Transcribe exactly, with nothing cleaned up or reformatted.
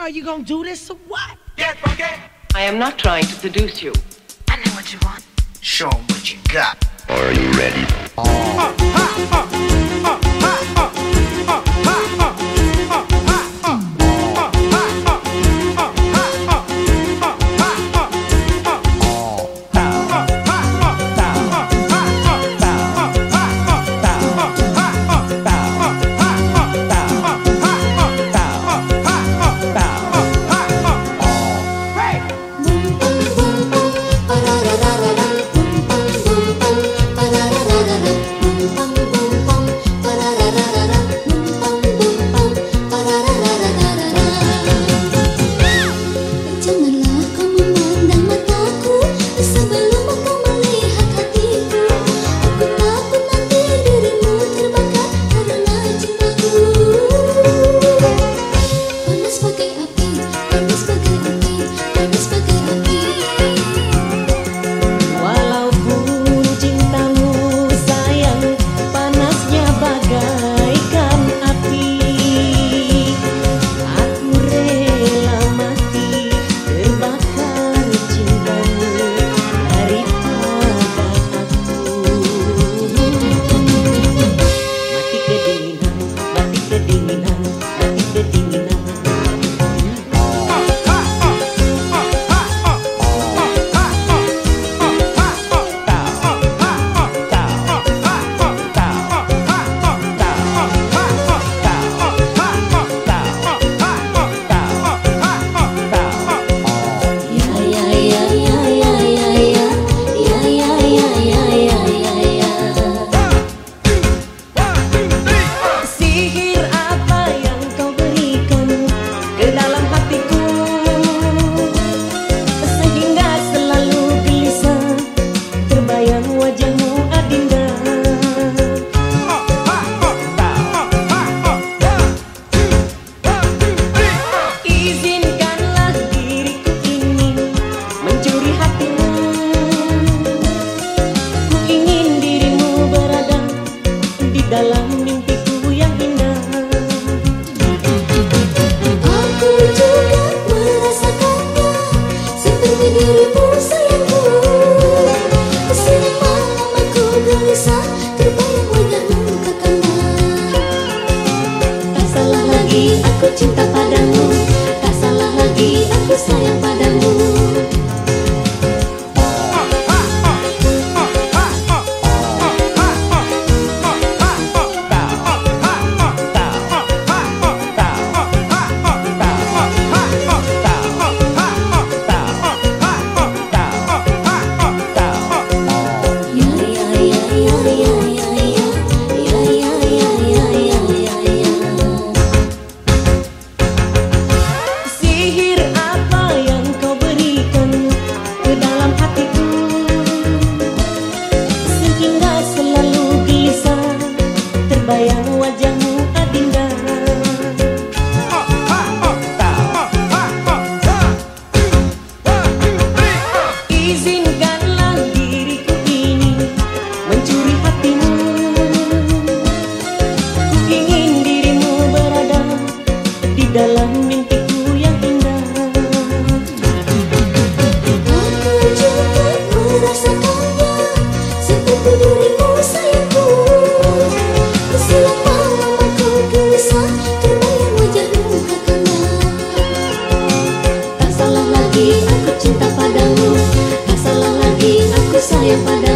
Are you gonna do this or what? Get funky. I am not trying to seduce you. I know what you want. Show 'em what you got. Are you ready? Uh, ha, uh, uh, ha, uh, uh, ha, uh, uh, ha, dalam mimpiku yang indah. Aku juga merasakannya seperti dirimu sayangku. Sering malam aku gelisah terbayang wajahmu kakanda. Tak salah lagi aku cinta padamu, tak salah lagi aku sayang padamu. Bayang wajahmu adinda. Izinkanlah diriku ini mencuri hatimu. Ku ingin dirimu berada di dalam mimpiku yang indah. Aku juga merasakannya seperti dirimu sayangku. Siang malam aku gelisah terbayang wajahmu kakanda. Tak salah lagi aku cinta padamu, tak salah lagi aku sayang padamu.